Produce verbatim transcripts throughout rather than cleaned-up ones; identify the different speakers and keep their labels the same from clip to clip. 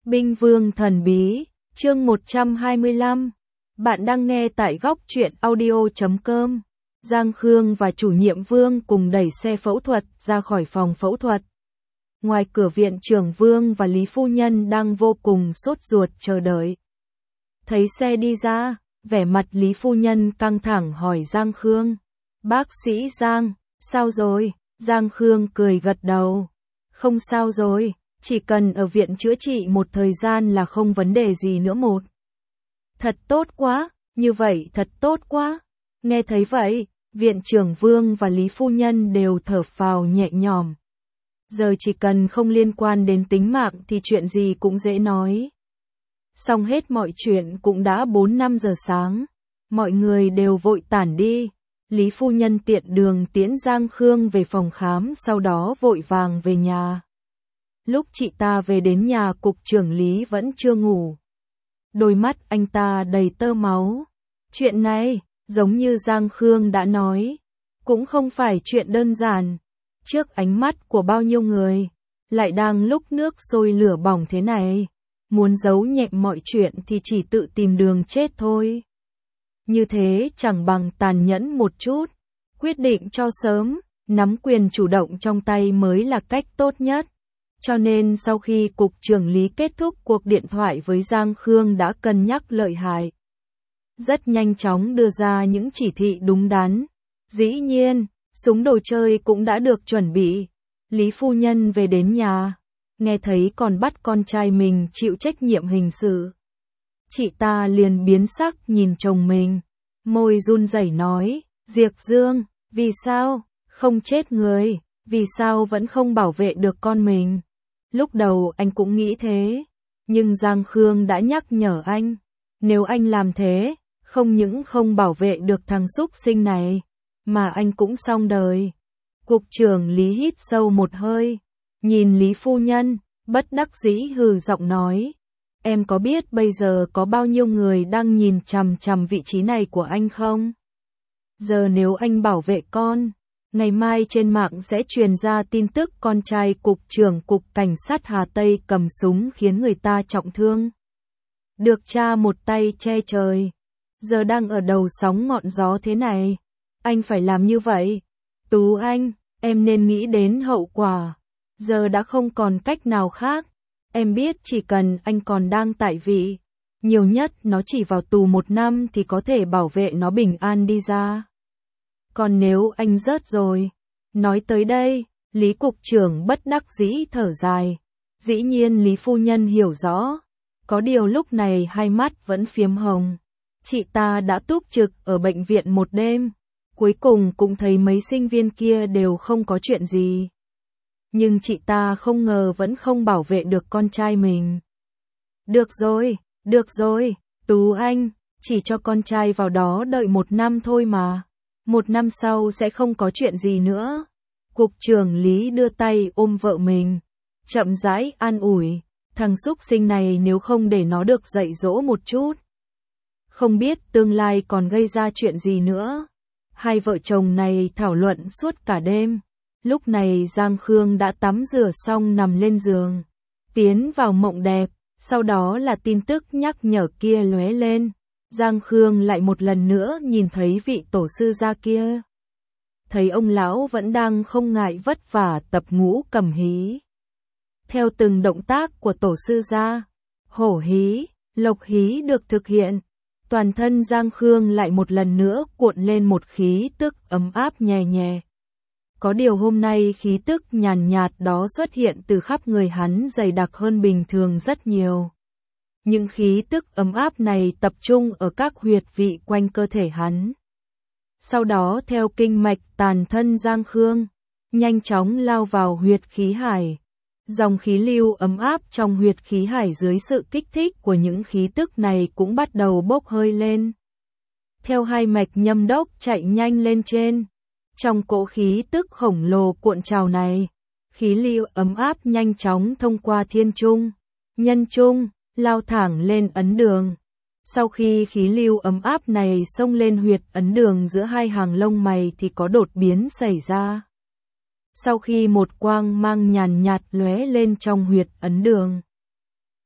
Speaker 1: Binh Vương Thần Bí, chương một trăm hai mươi lăm. Bạn đang nghe tại góc truyện audio chấm com. Giang Khương và chủ nhiệm Vương cùng đẩy xe phẫu thuật ra khỏi phòng phẫu thuật. Ngoài cửa viện trưởng Vương và Lý Phu Nhân đang vô cùng sốt ruột chờ đợi. Thấy xe đi ra, vẻ mặt Lý Phu Nhân căng thẳng hỏi Giang Khương. Bác sĩ Giang, sao rồi? Giang Khương cười gật đầu. Không sao rồi, chỉ cần ở viện chữa trị một thời gian là không vấn đề gì nữa một. Thật tốt quá, như vậy thật tốt quá. Nghe thấy vậy, viện trưởng Vương và Lý Phu Nhân đều thở phào nhẹ nhõm. Giờ chỉ cần không liên quan đến tính mạng thì chuyện gì cũng dễ nói. Xong hết mọi chuyện cũng đã bốn năm giờ sáng. Mọi người đều vội tản đi. Lý Phu Nhân tiện đường tiễn Giang Khương về phòng khám, sau đó vội vàng về nhà. Lúc chị ta về đến nhà, cục trưởng Lý vẫn chưa ngủ. Đôi mắt anh ta đầy tơ máu. Chuyện này, giống như Giang Khương đã nói, cũng không phải chuyện đơn giản. Trước ánh mắt của bao nhiêu người, lại đang lúc nước sôi lửa bỏng thế này. Muốn giấu nhẹm mọi chuyện thì chỉ tự tìm đường chết thôi. Như thế chẳng bằng tàn nhẫn một chút. Quyết định cho sớm, nắm quyền chủ động trong tay mới là cách tốt nhất. Cho nên sau khi cục trưởng Lý kết thúc cuộc điện thoại với Giang Khương đã cân nhắc lợi hại. Rất nhanh chóng đưa ra những chỉ thị đúng đắn. Dĩ nhiên, súng đồ chơi cũng đã được chuẩn bị. Lý Phu Nhân về đến nhà, nghe thấy còn bắt con trai mình chịu trách nhiệm hình sự. Chị ta liền biến sắc nhìn chồng mình, môi run rẩy nói, Diệp Dương, vì sao, không chết người, vì sao vẫn không bảo vệ được con mình. Lúc đầu anh cũng nghĩ thế, nhưng Giang Khương đã nhắc nhở anh, nếu anh làm thế, không những không bảo vệ được thằng súc sinh này, mà anh cũng xong đời. Cục trưởng Lý hít sâu một hơi, nhìn Lý Phu Nhân, bất đắc dĩ hừ giọng nói, em có biết bây giờ có bao nhiêu người đang nhìn chằm chằm vị trí này của anh không? Giờ nếu anh bảo vệ con, ngày mai trên mạng sẽ truyền ra tin tức con trai cục trưởng cục cảnh sát Hà Tây cầm súng khiến người ta trọng thương. Được cha một tay che trời, giờ đang ở đầu sóng ngọn gió thế này, anh phải làm như vậy. Tú Anh, em nên nghĩ đến hậu quả, giờ đã không còn cách nào khác. Em biết chỉ cần anh còn đang tại vị, nhiều nhất nó chỉ vào tù một năm thì có thể bảo vệ nó bình an đi ra. Còn nếu anh rớt rồi, nói tới đây, Lý cục trưởng bất đắc dĩ thở dài. Dĩ nhiên Lý Phu Nhân hiểu rõ, có điều lúc này hai mắt vẫn phiếm hồng. Chị ta đã túc trực ở bệnh viện một đêm, cuối cùng cũng thấy mấy sinh viên kia đều không có chuyện gì. Nhưng chị ta không ngờ vẫn không bảo vệ được con trai mình. Được rồi, được rồi, Tú Anh, chỉ cho con trai vào đó đợi một năm thôi mà. Một năm sau sẽ không có chuyện gì nữa. Cục trưởng Lý đưa tay ôm vợ mình, chậm rãi an ủi, thằng súc sinh này nếu không để nó được dạy dỗ một chút, không biết tương lai còn gây ra chuyện gì nữa. Hai vợ chồng này thảo luận suốt cả đêm. Lúc này Giang Khương đã tắm rửa xong nằm lên giường, tiến vào mộng đẹp, sau đó là tin tức nhắc nhở kia lóe lên. Giang Khương lại một lần nữa nhìn thấy vị tổ sư gia kia. Thấy ông lão vẫn đang không ngại vất vả tập ngũ cầm hí. Theo từng động tác của tổ sư gia, hổ hí, lộc hí được thực hiện, toàn thân Giang Khương lại một lần nữa cuộn lên một khí tức ấm áp nhẹ nhẹ. Có điều hôm nay khí tức nhàn nhạt đó xuất hiện từ khắp người hắn dày đặc hơn bình thường rất nhiều. Những khí tức ấm áp này tập trung ở các huyệt vị quanh cơ thể hắn. Sau đó theo kinh mạch tàn thân Giang Khương, nhanh chóng lao vào huyệt khí hải. Dòng khí lưu ấm áp trong huyệt khí hải dưới sự kích thích của những khí tức này cũng bắt đầu bốc hơi lên. Theo hai mạch nhâm đốc chạy nhanh lên trên. Trong cỗ khí tức khổng lồ cuộn trào này, khí lưu ấm áp nhanh chóng thông qua thiên trung, nhân trung, lao thẳng lên ấn đường. Sau khi khí lưu ấm áp này xông lên huyệt ấn đường giữa hai hàng lông mày thì có đột biến xảy ra. Sau khi một quang mang nhàn nhạt lóe lên trong huyệt ấn đường,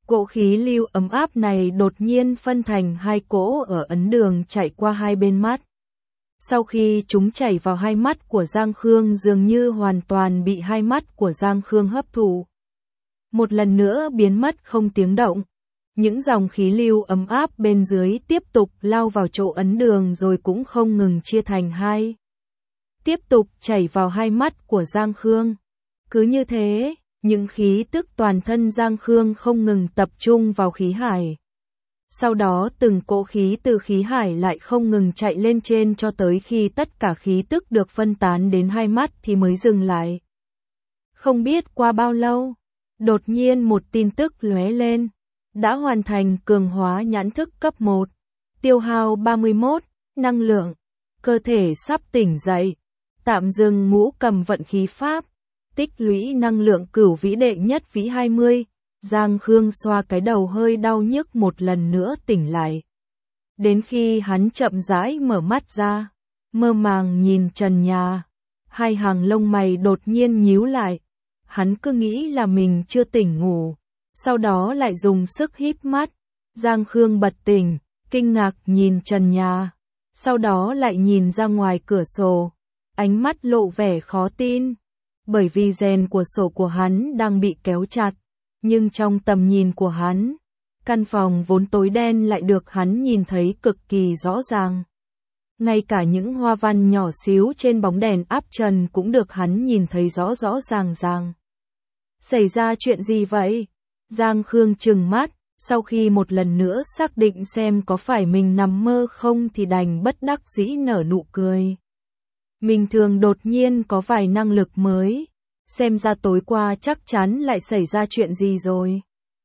Speaker 1: Cỗ khí lưu ấm áp này đột nhiên phân thành hai cỗ ở ấn đường chạy qua hai bên mắt. Sau khi chúng chảy vào hai mắt của Giang Khương dường như hoàn toàn bị hai mắt của Giang Khương hấp thụ. Một lần nữa biến mất không tiếng động. Những dòng khí lưu ấm áp bên dưới tiếp tục lao vào chỗ ấn đường rồi cũng không ngừng chia thành hai. Tiếp tục chảy vào hai mắt của Giang Khương. Cứ như thế, những khí tức toàn thân Giang Khương không ngừng tập trung vào khí hải. Sau đó từng cỗ khí từ khí hải lại không ngừng chạy lên trên cho tới khi tất cả khí tức được phân tán đến hai mắt thì mới dừng lại. Không biết qua bao lâu, đột nhiên một tin tức lóe lên. Đã hoàn thành cường hóa nhãn thức cấp một. Tiêu hao ba mươi mốt, năng lượng. Cơ thể sắp tỉnh dậy. Tạm dừng ngũ cầm vận khí pháp. Tích lũy năng lượng cửu vĩ đệ nhất vĩ hai mươi. Giang Khương xoa cái đầu hơi đau nhức một lần nữa tỉnh lại. Đến khi hắn chậm rãi mở mắt ra, mơ màng nhìn trần nhà, hai hàng lông mày đột nhiên nhíu lại. Hắn cứ nghĩ là mình chưa tỉnh ngủ, sau đó lại dùng sức híp mắt. Giang Khương bật tỉnh, kinh ngạc nhìn trần nhà, sau đó lại nhìn ra ngoài cửa sổ, ánh mắt lộ vẻ khó tin, bởi vì rèn của sổ của hắn đang bị kéo chặt. Nhưng trong tầm nhìn của hắn, căn phòng vốn tối đen lại được hắn nhìn thấy cực kỳ rõ ràng. Ngay cả những hoa văn nhỏ xíu trên bóng đèn áp trần cũng được hắn nhìn thấy rõ rõ ràng ràng. Xảy ra chuyện gì vậy? Giang Khương trừng mắt, sau khi một lần nữa xác định xem có phải mình nằm mơ không thì đành bất đắc dĩ nở nụ cười. Mình thường đột nhiên có vài năng lực mới. Xem ra tối qua chắc chắn lại xảy ra chuyện gì rồi.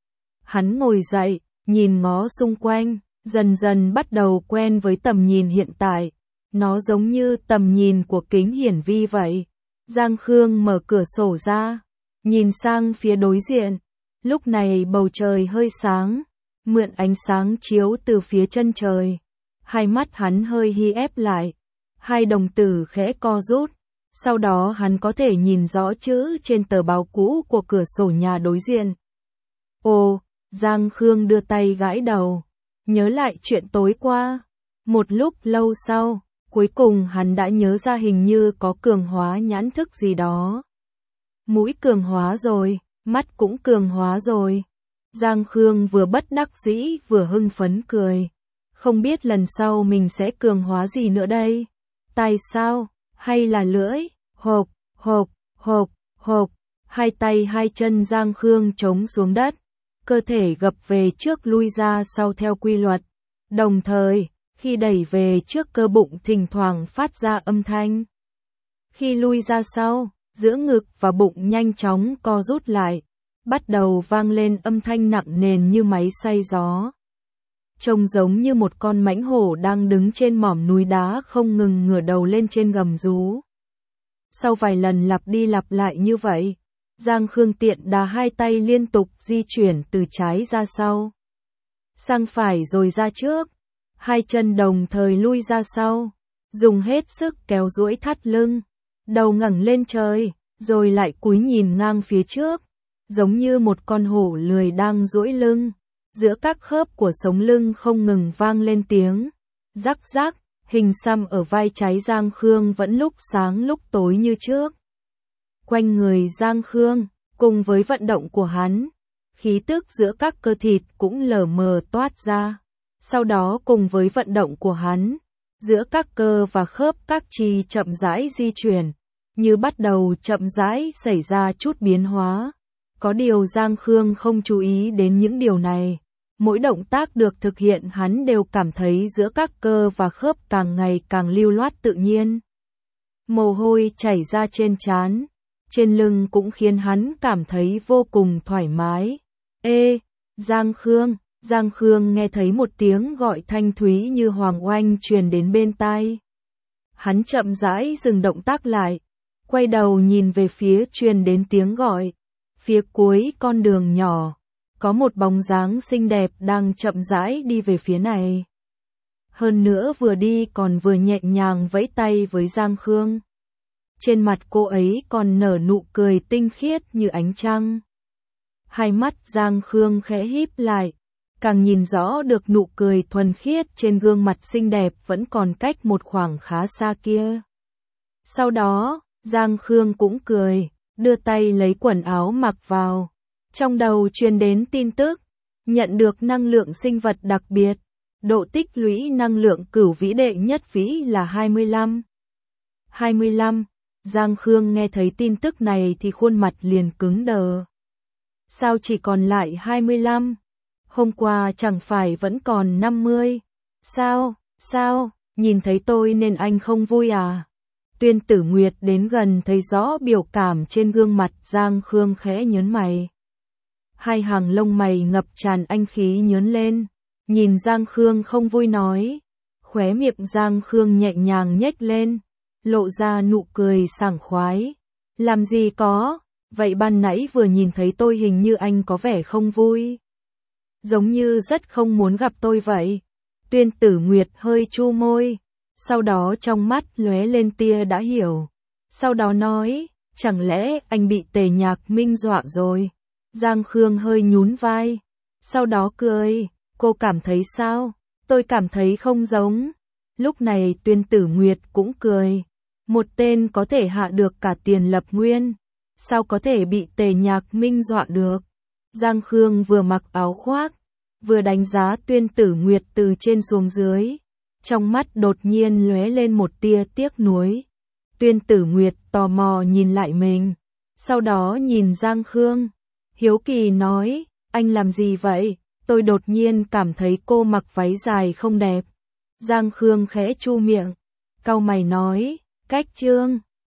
Speaker 1: Hắn ngồi dậy, nhìn ngó xung quanh, dần dần bắt đầu quen với tầm nhìn hiện tại. Nó giống như tầm nhìn của kính hiển vi vậy. Giang Khương mở cửa sổ ra, nhìn sang phía đối diện. Lúc này bầu trời hơi sáng, mượn ánh sáng chiếu từ phía chân trời. Hai mắt hắn hơi hí ép lại, hai đồng tử khẽ co rút. Sau đó hắn có thể nhìn rõ chữ trên tờ báo cũ của cửa sổ nhà đối diện. Ồ, Giang Khương đưa tay gãi đầu, nhớ lại chuyện tối qua. Một lúc lâu sau, cuối cùng hắn đã nhớ ra hình như có cường hóa nhãn thức gì đó. Mũi cường hóa rồi, mắt cũng cường hóa rồi. Giang Khương vừa bất đắc dĩ vừa hưng phấn cười. Không biết lần sau mình sẽ cường hóa gì nữa đây? Tai sao? Hay là lưỡi? Hộp, hộp, hộp, hộp. Hai tay hai chân Giang Khương chống xuống đất. Cơ thể gập về trước lui ra sau theo quy luật. Đồng thời, khi đẩy về trước cơ bụng thỉnh thoảng phát ra âm thanh. Khi lui ra sau, giữa ngực và bụng nhanh chóng co rút lại. Bắt đầu vang lên âm thanh nặng nề như máy xay gió. Trông giống như một con mãnh hổ đang đứng trên mỏm núi đá không ngừng ngửa đầu lên trên gầm rú. Sau vài lần lặp đi lặp lại như vậy, Giang Khương tiện đà hai tay liên tục di chuyển từ trái ra sau, sang phải rồi ra trước, hai chân đồng thời lui ra sau, dùng hết sức kéo duỗi thắt lưng, đầu ngẩng lên trời, rồi lại cúi nhìn ngang phía trước, giống như một con hổ lười đang duỗi lưng. Giữa các khớp của sống lưng không ngừng vang lên tiếng rắc rắc, hình xăm ở vai trái Giang Khương vẫn lúc sáng lúc tối như trước. Quanh người Giang Khương, cùng với vận động của hắn, khí tức giữa các cơ thịt cũng lờ mờ toát ra. Sau đó cùng với vận động của hắn, giữa các cơ và khớp các chi chậm rãi di chuyển, như bắt đầu chậm rãi xảy ra chút biến hóa. Có điều Giang Khương không chú ý đến những điều này. Mỗi động tác được thực hiện hắn đều cảm thấy giữa các cơ và khớp càng ngày càng lưu loát tự nhiên. Mồ hôi chảy ra trên trán, trên lưng cũng khiến hắn cảm thấy vô cùng thoải mái. Ê, Giang Khương, Giang Khương nghe thấy một tiếng gọi thanh thúy như hoàng oanh truyền đến bên tai. Hắn chậm rãi dừng động tác lại, quay đầu nhìn về phía truyền đến tiếng gọi. Phía cuối con đường nhỏ, có một bóng dáng xinh đẹp đang chậm rãi đi về phía này. Hơn nữa vừa đi còn vừa nhẹ nhàng vẫy tay với Giang Khương. Trên mặt cô ấy còn nở nụ cười tinh khiết như ánh trăng. Hai mắt Giang Khương khẽ híp lại, càng nhìn rõ được nụ cười thuần khiết trên gương mặt xinh đẹp vẫn còn cách một khoảng khá xa kia. Sau đó, Giang Khương cũng cười, đưa tay lấy quần áo mặc vào. Trong đầu truyền đến tin tức, nhận được năng lượng sinh vật đặc biệt, độ tích lũy năng lượng cửu vĩ đệ nhất vĩ là hai mươi lăm. hai mươi lăm, Giang Khương nghe thấy tin tức này thì khuôn mặt liền cứng đờ. Sao chỉ còn lại hai mươi lăm? Hôm qua chẳng phải vẫn còn năm mươi? Sao, sao, nhìn thấy tôi nên anh không vui à? Tuyên Tử Nguyệt đến gần thấy rõ biểu cảm trên gương mặt Giang Khương khẽ nhớn mày. Hai hàng lông mày ngập tràn anh khí nhớn lên, nhìn Giang Khương không vui nói. Khóe miệng Giang Khương nhẹ nhàng nhếch lên, lộ ra nụ cười sảng khoái. Làm gì có, vậy ban nãy vừa nhìn thấy tôi hình như anh có vẻ không vui. Giống như rất không muốn gặp tôi vậy. Tuyên Tử Nguyệt hơi chu môi, sau đó trong mắt lóe lên tia đã hiểu. Sau đó nói, chẳng lẽ anh bị Tề Nhạc Minh dọa rồi? Giang Khương hơi nhún vai, sau đó cười, cô cảm thấy sao? Tôi cảm thấy không giống. Lúc này Tuyên Tử Nguyệt cũng cười, một tên có thể hạ được cả Tiền Lập Nguyên, sao có thể bị Tề Nhạc Minh dọa được? Giang Khương vừa mặc áo khoác, vừa đánh giá Tuyên Tử Nguyệt từ trên xuống dưới, trong mắt đột nhiên lóe lên một tia tiếc nuối. Tuyên Tử Nguyệt tò mò nhìn lại mình, sau đó nhìn Giang Khương, hiếu kỳ nói, anh làm gì vậy? Tôi đột nhiên cảm thấy cô mặc váy dài không đẹp. Giang Khương khẽ chu miệng, cau mày nói, cách trương.